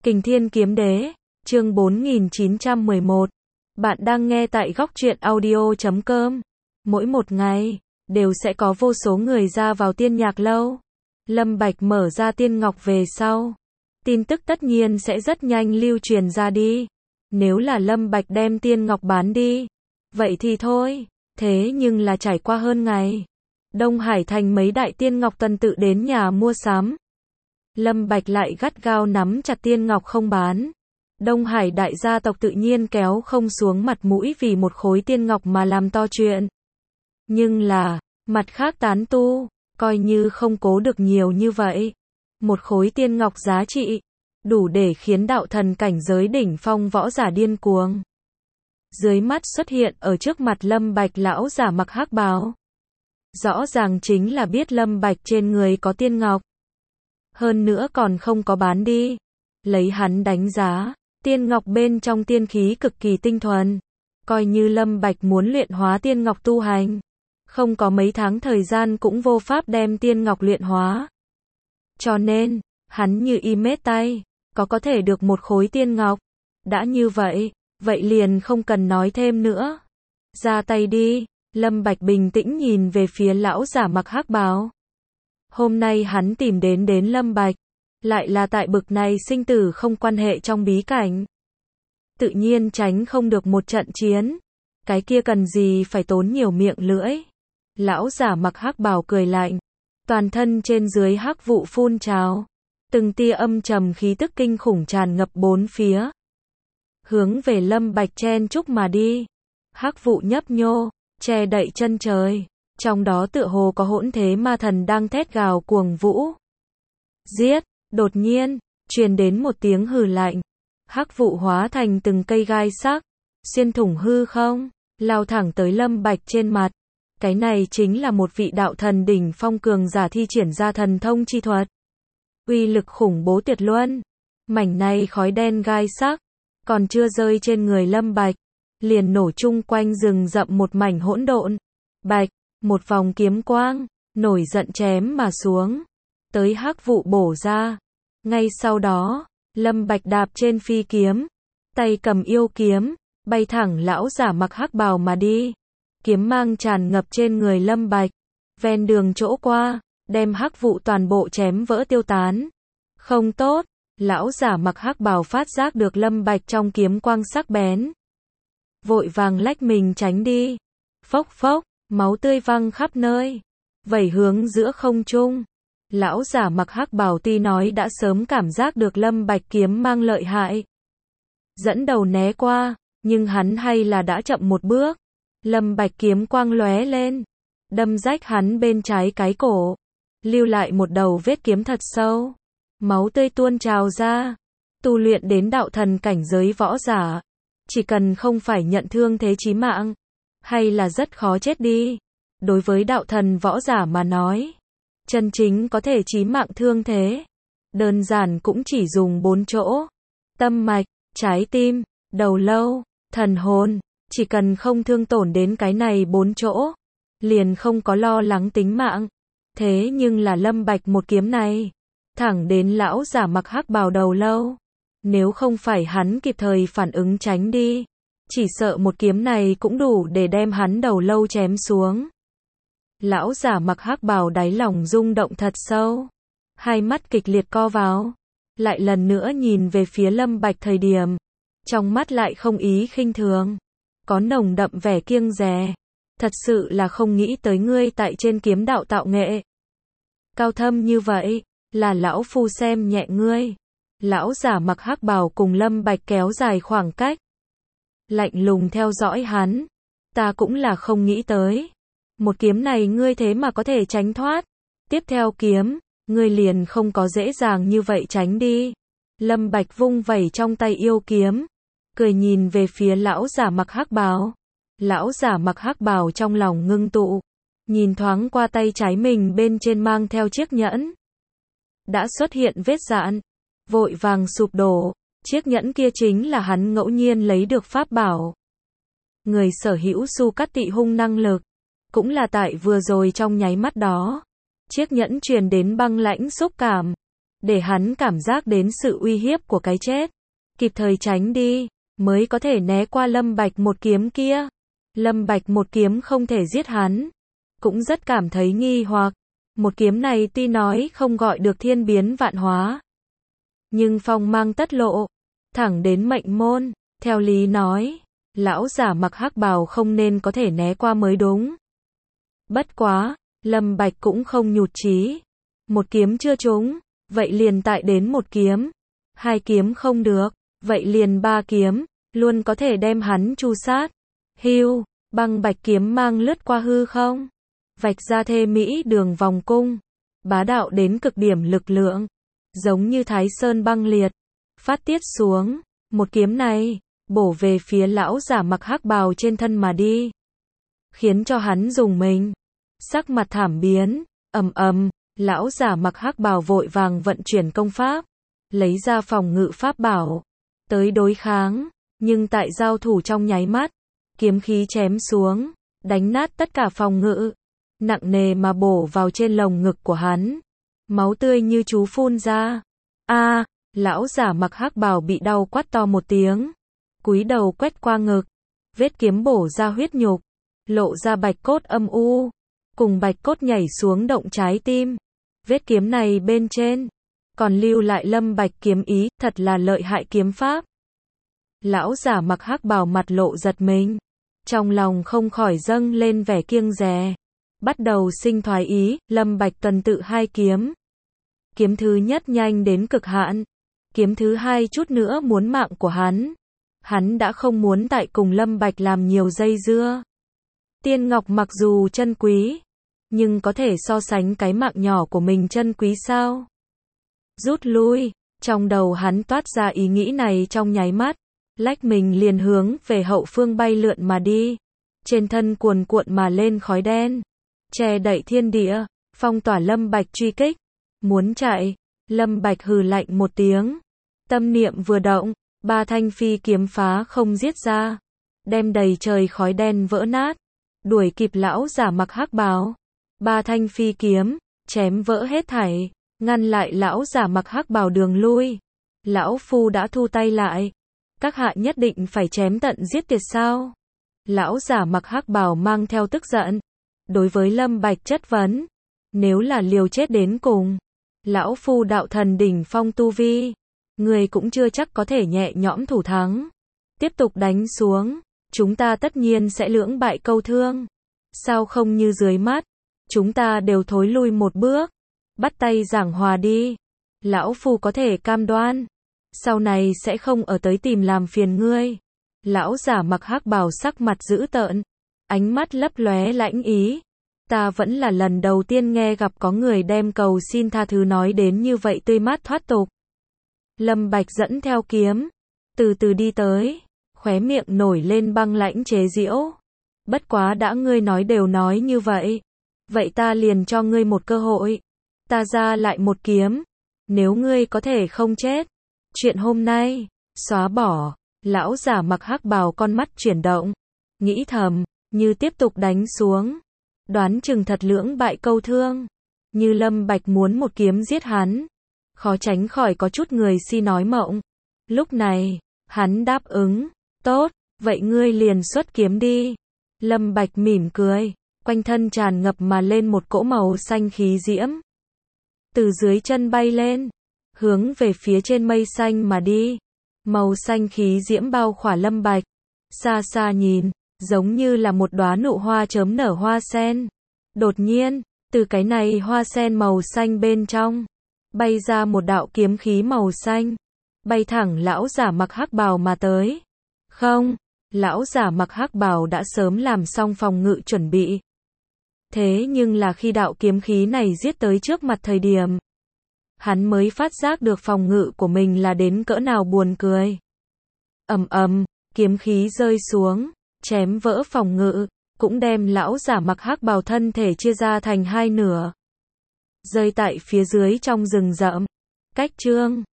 Kình Thiên Kiếm Đế, chương 4911. Bạn đang nghe tại góc truyện audio.com. Mỗi một ngày, đều sẽ có vô số người ra vào Tiên Nhạc Lâu. Lâm Bạch mở ra tiên ngọc về sau. Tin tức tất nhiên sẽ rất nhanh lưu truyền ra đi. Nếu là Lâm Bạch đem tiên ngọc bán đi, vậy thì thôi. Thế nhưng là trải qua hơn ngày, Đông Hải thành mấy đại tiên ngọc tuần tự đến nhà mua sắm. Lâm Bạch lại gắt gao nắm chặt tiên ngọc không bán. Đông Hải đại gia tộc tự nhiên kéo không xuống mặt mũi vì một khối tiên ngọc mà làm to chuyện. Nhưng là, mặt khác tán tu, coi như không cố được nhiều như vậy. Một khối tiên ngọc giá trị, đủ để khiến đạo thần cảnh giới đỉnh phong võ giả điên cuồng. Dưới mắt xuất hiện ở trước mặt Lâm Bạch lão giả mặc hắc bào. Rõ ràng chính là biết Lâm Bạch trên người có tiên ngọc. Hơn nữa còn không có bán đi. Lấy hắn đánh giá, tiên ngọc bên trong tiên khí cực kỳ tinh thuần. Coi như Lâm Bạch muốn luyện hóa tiên ngọc tu hành, không có mấy tháng thời gian cũng vô pháp đem tiên ngọc luyện hóa. Cho nên, hắn như y mết tay, có thể được một khối tiên ngọc. Đã như vậy, vậy liền không cần nói thêm nữa. Ra tay đi. Lâm Bạch bình tĩnh nhìn về phía lão giả mặc hắc bào. Hôm nay hắn tìm đến Lâm Bạch, lại là tại bực này sinh tử không quan hệ trong bí cảnh. Tự nhiên tránh không được một trận chiến. Cái kia cần gì phải tốn nhiều miệng lưỡi. Lão giả mặc hắc bào cười lạnh, toàn thân trên dưới hắc vụ phun trào, từng tia âm trầm khí tức kinh khủng tràn ngập bốn phía, hướng về Lâm Bạch chen chúc mà đi. Hắc vụ nhấp nhô, che đậy chân trời, trong đó tựa hồ có hỗn thế ma thần đang thét gào cuồng vũ. Giết! Đột nhiên, truyền đến một tiếng hừ lạnh. Hắc vụ hóa thành từng cây gai sắc, xuyên thủng hư không, lao thẳng tới Lâm Bạch trên mặt. Cái này chính là một vị đạo thần đỉnh phong cường giả thi triển ra thần thông chi thuật. Uy lực khủng bố tuyệt luân. Mảnh này khói đen gai sắc, còn chưa rơi trên người Lâm Bạch, liền nổ chung quanh rừng rậm một mảnh hỗn độn. Bạch, một vòng kiếm quang, nổi giận chém mà xuống, tới hắc vụ bổ ra. Ngay sau đó, Lâm Bạch đạp trên phi kiếm, tay cầm yêu kiếm, bay thẳng lão giả mặc hắc bào mà đi. Kiếm mang tràn ngập trên người Lâm Bạch, ven đường chỗ qua, đem hắc vụ toàn bộ chém vỡ tiêu tán. Không tốt, lão giả mặc hắc bào phát giác được Lâm Bạch trong kiếm quang sắc bén, vội vàng lách mình tránh đi. Phốc phốc, máu tươi văng khắp nơi, vẩy hướng giữa không trung. Lão giả mặc hắc bào tuy nói đã sớm cảm giác được Lâm Bạch kiếm mang lợi hại, dẫn đầu né qua, nhưng hắn hay là đã chậm một bước. Lâm Bạch kiếm quang lóe lên, đâm rách hắn bên trái cái cổ, lưu lại một đầu vết kiếm thật sâu. Máu tươi tuôn trào ra. Tu luyện đến đạo thần cảnh giới võ giả, chỉ cần không phải nhận thương thế chí mạng, hay là rất khó chết đi. Đối với đạo thần võ giả mà nói, chân chính có thể chí mạng thương thế, đơn giản cũng chỉ dùng 4 chỗ. Tâm mạch, trái tim, đầu lâu, thần hồn. Chỉ cần không thương tổn đến cái này 4 chỗ, liền không có lo lắng tính mạng. Thế nhưng là Lâm Bạch một kiếm này, thẳng đến lão giả mặc hắc bào đầu lâu. Nếu không phải hắn kịp thời phản ứng tránh đi, chỉ sợ một kiếm này cũng đủ để đem hắn đầu lâu chém xuống. Lão giả mặc hắc bào đáy lòng rung động thật sâu, hai mắt kịch liệt co vào, lại lần nữa nhìn về phía Lâm Bạch thời điểm, trong mắt lại không ý khinh thường, có nồng đậm vẻ kiêng dè. Thật sự là không nghĩ tới ngươi tại trên kiếm đạo tạo nghệ cao thâm như vậy, là lão phu xem nhẹ ngươi. Lão giả mặc hắc bào cùng Lâm Bạch kéo dài khoảng cách, lạnh lùng theo dõi hắn. Ta cũng là không nghĩ tới, một kiếm này ngươi thế mà có thể tránh thoát. Tiếp theo kiếm, ngươi liền không có dễ dàng như vậy tránh đi. Lâm Bạch vung vẩy trong tay yêu kiếm, cười nhìn về phía lão giả mặc hắc bào. Lão giả mặc hắc bào trong lòng ngưng tụ, nhìn thoáng qua tay trái mình bên trên mang theo chiếc nhẫn, đã xuất hiện vết dạn, vội vàng sụp đổ. Chiếc nhẫn kia chính là hắn ngẫu nhiên lấy được pháp bảo. Người sở hữu su cắt tị hung năng lực, cũng là tại vừa rồi trong nháy mắt đó, chiếc nhẫn truyền đến băng lãnh xúc cảm, để hắn cảm giác đến sự uy hiếp của cái chết, kịp thời tránh đi, mới có thể né qua Lâm Bạch một kiếm kia. Lâm Bạch một kiếm không thể giết hắn, cũng rất cảm thấy nghi hoặc. Một kiếm này tuy nói không gọi được thiên biến vạn hóa, nhưng phong mang tất lộ, thẳng đến mệnh môn. Theo lý nói, lão giả mặc hắc bào không nên có thể né qua mới đúng. Bất quá, Lâm Bạch cũng không nhụt chí. Một kiếm chưa trúng, vậy liền tại đến một kiếm. Hai kiếm không được, vậy liền ba kiếm, luôn có thể đem hắn tru sát. Hưu, băng bạch kiếm mang lướt qua hư không, vạch ra thê mỹ đường vòng cung, bá đạo đến cực điểm lực lượng, giống như Thái Sơn băng liệt, phát tiết xuống. Một kiếm này, bổ về phía lão giả mặc hắc bào trên thân mà đi, khiến cho hắn rùng mình, sắc mặt thảm biến. Ầm ầm, lão giả mặc hắc bào vội vàng vận chuyển công pháp, lấy ra phòng ngự pháp bảo, tới đối kháng, nhưng tại giao thủ trong nháy mắt, kiếm khí chém xuống, đánh nát tất cả phòng ngự, nặng nề mà bổ vào trên lồng ngực của hắn. Máu tươi như chú phun ra. A, lão giả mặc hắc bào bị đau quát to một tiếng, cúi đầu quét qua ngực, vết kiếm bổ ra huyết nhục, lộ ra bạch cốt âm u, cùng bạch cốt nhảy xuống động trái tim. Vết kiếm này bên trên còn lưu lại Lâm Bạch kiếm ý, thật là lợi hại kiếm pháp. Lão giả mặc hắc bào mặt lộ giật mình, trong lòng không khỏi dâng lên vẻ kiêng dè, bắt đầu sinh thoái ý. Lâm Bạch tuần tự hai kiếm. Kiếm thứ nhất nhanh đến cực hạn, kiếm thứ hai chút nữa muốn mạng của hắn. Hắn đã không muốn tại cùng Lâm Bạch làm nhiều dây dưa. Tiên ngọc mặc dù chân quý, nhưng có thể so sánh cái mạng nhỏ của mình chân quý sao? Rút lui, trong đầu hắn toát ra ý nghĩ này trong nháy mắt, lách mình liền hướng về hậu phương bay lượn mà đi. Trên thân cuồn cuộn mà lên khói đen, che đậy thiên địa, phong tỏa Lâm Bạch truy kích. Muốn chạy, Lâm Bạch hừ lạnh một tiếng, tâm niệm vừa động, ba thanh phi kiếm phá không giết ra, đem đầy trời khói đen vỡ nát, đuổi kịp lão giả mặc hắc bào. Ba thanh phi kiếm chém vỡ hết thảy, ngăn lại lão giả mặc hắc bào đường lui. Lão phu đã thu tay lại, các hạ nhất định phải chém tận giết tuyệt sao? Lão giả mặc hắc bào mang theo tức giận, đối với Lâm Bạch chất vấn. Nếu là liều chết đến cùng, lão phu đạo thần đỉnh phong tu vi, người cũng chưa chắc có thể nhẹ nhõm thủ thắng. Tiếp tục đánh xuống, chúng ta tất nhiên sẽ lưỡng bại câu thương. Sao không như dưới mắt, chúng ta đều thối lui một bước, bắt tay giảng hòa đi. Lão phu có thể cam đoan, sau này sẽ không ở tới tìm làm phiền ngươi. Lão giả mặc hắc bào sắc mặt dữ tợn, ánh mắt lấp lóe lãnh ý. Ta vẫn là lần đầu tiên nghe gặp có người đem cầu xin tha thứ nói đến như vậy tươi mát thoát tục. Lâm Bạch dẫn theo kiếm, từ từ đi tới, khóe miệng nổi lên băng lãnh chế giễu. Bất quá đã ngươi nói đều nói như vậy, vậy ta liền cho ngươi một cơ hội. Ta ra lại một kiếm, nếu ngươi có thể không chết, chuyện hôm nay xóa bỏ. Lão giả mặc hắc bào con mắt chuyển động, nghĩ thầm, như tiếp tục đánh xuống, đoán chừng thật lưỡng bại câu thương. Như Lâm Bạch muốn một kiếm giết hắn, khó tránh khỏi có chút người si nói mộng. Lúc này, hắn đáp ứng, tốt, vậy ngươi liền xuất kiếm đi. Lâm Bạch mỉm cười, quanh thân tràn ngập mà lên một cỗ màu xanh khí diễm. Từ dưới chân bay lên, hướng về phía trên mây xanh mà đi. Màu xanh khí diễm bao khỏa Lâm Bạch, xa xa nhìn, giống như là một đóa nụ hoa chớm nở hoa sen. Đột nhiên, từ cái này hoa sen màu xanh bên trong, bay ra một đạo kiếm khí màu xanh, bay thẳng lão giả mặc hắc bào mà tới. Không, lão giả mặc hắc bào đã sớm làm xong phòng ngự chuẩn bị. Thế nhưng là khi đạo kiếm khí này giết tới trước mặt thời điểm, hắn mới phát giác được phòng ngự của mình là đến cỡ nào buồn cười. Ầm ầm, kiếm khí rơi xuống, chém vỡ phòng ngự, cũng đem lão giả mặc hắc bào thân thể chia ra thành hai nửa, rơi tại phía dưới trong rừng rậm. Cách chương